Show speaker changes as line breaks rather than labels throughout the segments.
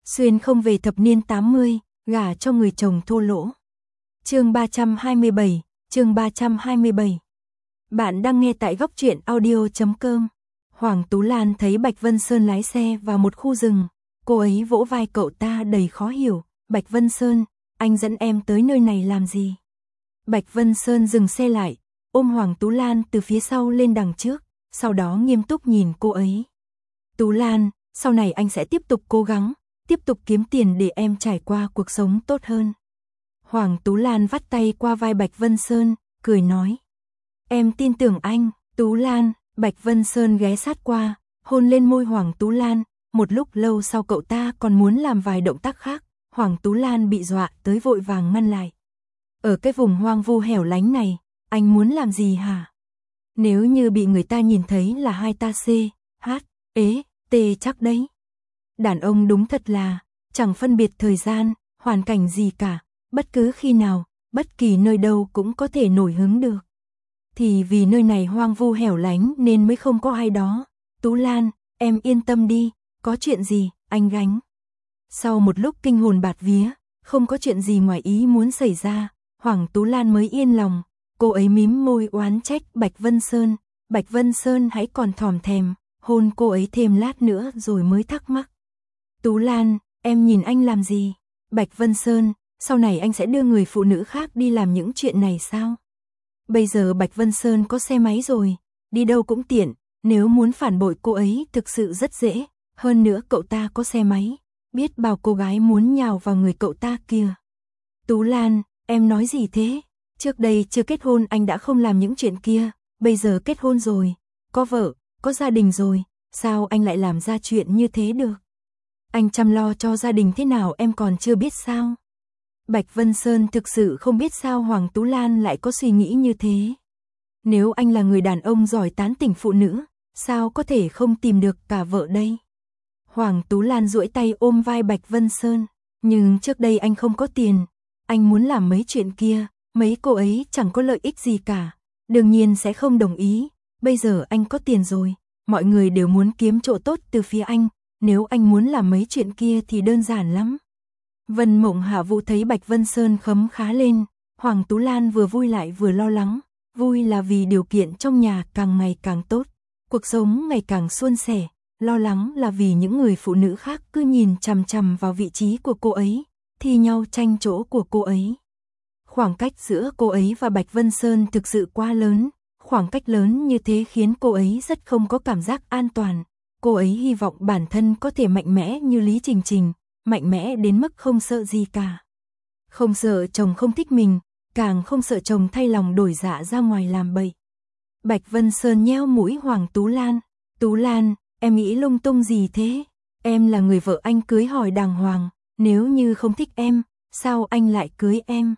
Xuyên không về thập niên 80, gả cho người chồng thô lỗ. Chương 327, chương 327. Bạn đang nghe tại góc truyện audio.com. Hoàng Tú Lan thấy Bạch Vân Sơn lái xe vào một khu rừng, cô ấy vỗ vai cậu ta đầy khó hiểu. Bạch Vân Sơn, anh dẫn em tới nơi này làm gì? Bạch Vân Sơn dừng xe lại, ôm Hoàng Tú Lan từ phía sau lên đằng trước, sau đó nghiêm túc nhìn cô ấy. Tú Lan, sau này anh sẽ tiếp tục cố gắng, tiếp tục kiếm tiền để em trải qua cuộc sống tốt hơn. Hoàng Tú Lan vắt tay qua vai Bạch Vân Sơn, cười nói. Em tin tưởng anh, Tú Lan. Bạch Vân Sơn ghé sát qua, hôn lên môi Hoàng Tú Lan, một lúc lâu sau cậu ta còn muốn làm vài động tác khác, Hoàng Tú Lan bị dọa tới vội vàng ngăn lại. Ở cái vùng hoang vu hẻo lánh này, anh muốn làm gì hả? Nếu như bị người ta nhìn thấy là hai ta CHT chắc đấy. Đàn ông đúng thật là, chẳng phân biệt thời gian, hoàn cảnh gì cả, bất cứ khi nào, bất kỳ nơi đâu cũng có thể nổi hứng được. Thì vì nơi này hoang vu hẻo lánh nên mới không có ai đó. Tú Lan, em yên tâm đi, có chuyện gì, anh gánh. Sau một lúc kinh hồn bạt vía, không có chuyện gì ngoài ý muốn xảy ra, Hoàng Tú Lan mới yên lòng. Cô ấy mím môi oán trách Bạch Vân Sơn. Bạch Vân Sơn hãy còn thòm thèm, hôn cô ấy thêm lát nữa rồi mới thắc mắc. Tú Lan, em nhìn anh làm gì? Bạch Vân Sơn, sau này anh sẽ đưa người phụ nữ khác đi làm những chuyện này sao? Bây giờ Bạch Vân Sơn có xe máy rồi, đi đâu cũng tiện, nếu muốn phản bội cô ấy thực sự rất dễ, hơn nữa cậu ta có xe máy, biết bao cô gái muốn nhào vào người cậu ta kia. Tú Lan, em nói gì thế? Trước đây chưa kết hôn anh đã không làm những chuyện kia, bây giờ kết hôn rồi, có vợ, có gia đình rồi, sao anh lại làm ra chuyện như thế được? Anh chăm lo cho gia đình thế nào em còn chưa biết sao? Bạch Vân Sơn thực sự không biết sao Hoàng Tú Lan lại có suy nghĩ như thế. Nếu anh là người đàn ông giỏi tán tỉnh phụ nữ, sao có thể không tìm được cả vợ đây? Hoàng Tú Lan duỗi tay ôm vai Bạch Vân Sơn, nhưng trước đây anh không có tiền, anh muốn làm mấy chuyện kia, mấy cô ấy chẳng có lợi ích gì cả, đương nhiên sẽ không đồng ý, bây giờ anh có tiền rồi, mọi người đều muốn kiếm chỗ tốt từ phía anh, nếu anh muốn làm mấy chuyện kia thì đơn giản lắm. Vân Mộng Hạ Vũ thấy Bạch Vân Sơn khấm khá lên, Hoàng Tú Lan vừa vui lại vừa lo lắng, vui là vì điều kiện trong nhà càng ngày càng tốt, cuộc sống ngày càng suôn sẻ, lo lắng là vì những người phụ nữ khác cứ nhìn chằm chằm vào vị trí của cô ấy, thi nhau tranh chỗ của cô ấy. Khoảng cách giữa cô ấy và Bạch Vân Sơn thực sự quá lớn, khoảng cách lớn như thế khiến cô ấy rất không có cảm giác an toàn, cô ấy hy vọng bản thân có thể mạnh mẽ như Lý Trình Trình, mạnh mẽ đến mức không sợ gì cả. Không sợ chồng không thích mình, càng không sợ chồng thay lòng đổi dạ ra ngoài làm bậy. Bạch Vân Sơn nheo mũi Hoàng Tú Lan. Tú Lan, em nghĩ lung tung gì thế? Em là người vợ anh cưới hỏi đàng hoàng, nếu như không thích em, sao anh lại cưới em?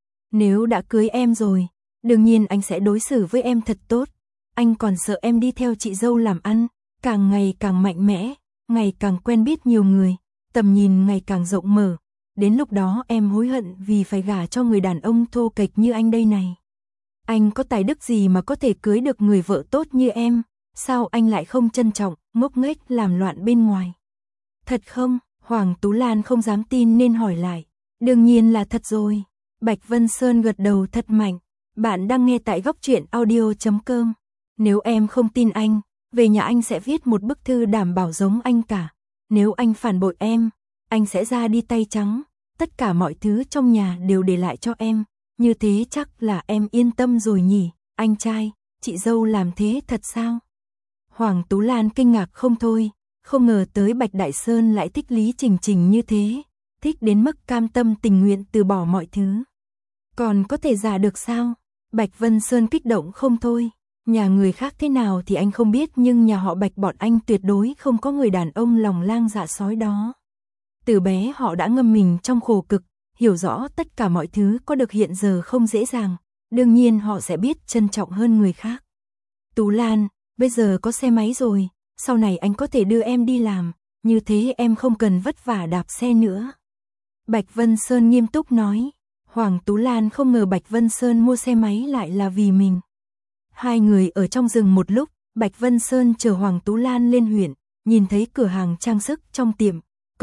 Nếu đã cưới em rồi, đương nhiên anh sẽ đối xử với em thật tốt. Anh còn sợ em đi theo chị dâu làm ăn, càng ngày càng mạnh mẽ, ngày càng quen biết nhiều người, tầm nhìn ngày càng rộng mở. Đến lúc đó em hối hận vì phải gả cho người đàn ông thô kệch như anh đây này. Anh có tài đức gì mà có thể cưới được người vợ tốt như em? Sao anh lại không trân trọng, ngốc nghếch làm loạn bên ngoài? Thật không? Hoàng Tú Lan không dám tin nên hỏi lại. Đương nhiên là thật rồi. Bạch Vân Sơn gật đầu thật mạnh. Bạn đang nghe tại góc truyện audio.com. Nếu em không tin anh, về nhà anh sẽ viết một bức thư đảm bảo giống anh cả. Nếu anh phản bội em, anh sẽ ra đi tay trắng, tất cả mọi thứ trong nhà đều để lại cho em, như thế chắc là em yên tâm rồi nhỉ, anh trai, chị dâu làm thế thật sao? Hoàng Tú Lan kinh ngạc không thôi, không ngờ tới Bạch Đại Sơn lại thích Lý Trình Trình như thế, thích đến mức cam tâm tình nguyện từ bỏ mọi thứ. Còn có thể giả được sao? Bạch Vân Sơn kích động không thôi. Nhà người khác thế nào thì anh không biết nhưng nhà họ Bạch bọn anh tuyệt đối không có người đàn ông lòng lang dạ sói đó. Từ bé họ đã ngâm mình trong khổ cực, hiểu rõ tất cả mọi thứ có được hiện giờ không dễ dàng, đương nhiên họ sẽ biết trân trọng hơn người khác. Tú Lan, bây giờ có xe máy rồi, sau này anh có thể đưa em đi làm, như thế em không cần vất vả đạp xe nữa. Bạch Vân Sơn nghiêm túc nói. Hoàng Tú Lan không ngờ Bạch Vân Sơn mua xe máy lại là vì mình. Hai người ở trong rừng một lúc, Bạch Vân Sơn chờ Hoàng Tú Lan lên huyện, nhìn thấy cửa hàng trang sức trong tiệm,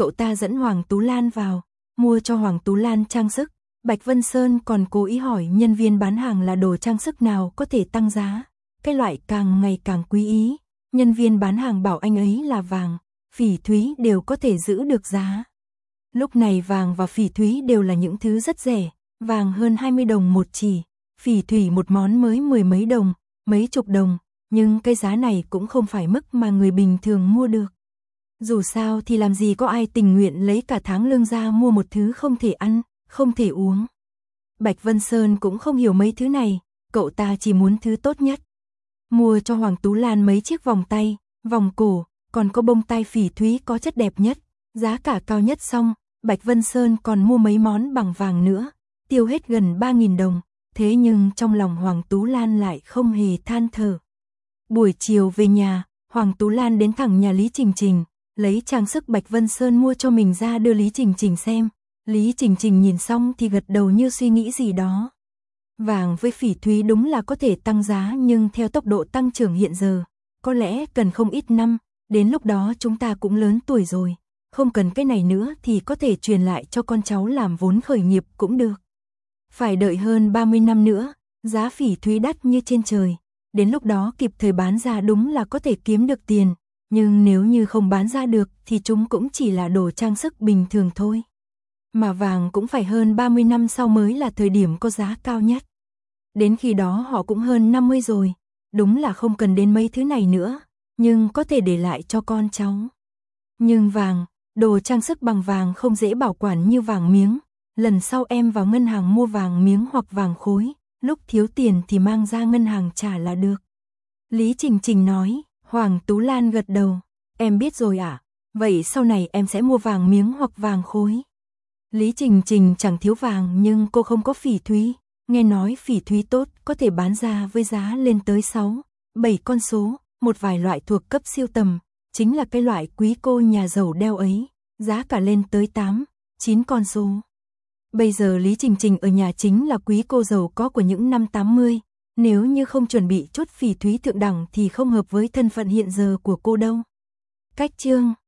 cậu ta dẫn Hoàng Tú Lan vào, mua cho Hoàng Tú Lan trang sức. Bạch Vân Sơn còn cố ý hỏi nhân viên bán hàng là đồ trang sức nào có thể tăng giá, cái loại càng ngày càng quý ý. Nhân viên bán hàng bảo anh ấy là vàng, phỉ thúy đều có thể giữ được giá. Lúc này vàng và phỉ thúy đều là những thứ rất rẻ, vàng hơn 20 đồng một chỉ, phỉ thúy một món mới mười mấy đồng, mấy chục đồng, nhưng cái giá này cũng không phải mức mà người bình thường mua được. Dù sao thì làm gì có ai tình nguyện lấy cả tháng lương ra mua một thứ không thể ăn, không thể uống. Bạch Vân Sơn cũng không hiểu mấy thứ này, cậu ta chỉ muốn thứ tốt nhất. Mua cho Hoàng Tú Lan mấy chiếc vòng tay, vòng cổ, còn có bông tai phỉ thúy có chất đẹp nhất, giá cả cao nhất xong, Bạch Vân Sơn còn mua mấy món bằng vàng nữa, tiêu hết gần 3.000 đồng, thế nhưng trong lòng Hoàng Tú Lan lại không hề than thở. Buổi chiều về nhà, Hoàng Tú Lan đến thẳng nhà Lý Trình Trình, lấy trang sức Bạch Vân Sơn mua cho mình ra đưa Lý Trình Trình xem. Lý Trình Trình nhìn xong thì gật đầu như suy nghĩ gì đó. Vàng với phỉ thúy đúng là có thể tăng giá, nhưng theo tốc độ tăng trưởng hiện giờ, có lẽ cần không ít năm, đến lúc đó chúng ta cũng lớn tuổi rồi, không cần cái này nữa thì có thể truyền lại cho con cháu làm vốn khởi nghiệp cũng được. Phải đợi hơn 30 năm nữa, giá phỉ thúy đắt như trên trời, đến lúc đó kịp thời bán ra đúng là có thể kiếm được tiền, nhưng nếu như không bán ra được thì chúng cũng chỉ là đồ trang sức bình thường thôi. Mà vàng cũng phải hơn 30 năm sau mới là thời điểm có giá cao nhất. Đến khi đó họ cũng hơn 50 rồi, đúng là không cần đến mấy thứ này nữa, nhưng có thể để lại cho con cháu. Nhưng vàng, đồ trang sức bằng vàng không dễ bảo quản như vàng miếng, lần sau em vào ngân hàng mua vàng miếng hoặc vàng khối, lúc thiếu tiền thì mang ra ngân hàng trả là được. Lý Trình Trình nói. Hoàng Tú Lan gật đầu, em biết rồi ạ, vậy sau này em sẽ mua vàng miếng hoặc vàng khối. Lý Trình Trình chẳng thiếu vàng nhưng cô không có phỉ thúy, nghe nói phỉ thúy tốt có thể bán ra với giá lên tới 6, 7 con số, một vài loại thuộc cấp siêu tầm, chính là cái loại quý cô nhà giàu đeo ấy, giá cả lên tới 8, 9 con số. Bây giờ Lý Trình Trình ở nhà chính là quý cô giàu có của những năm 80. Nếu như không chuẩn bị chút phỉ thúy thượng đẳng thì không hợp với thân phận hiện giờ của cô đâu. Cách chương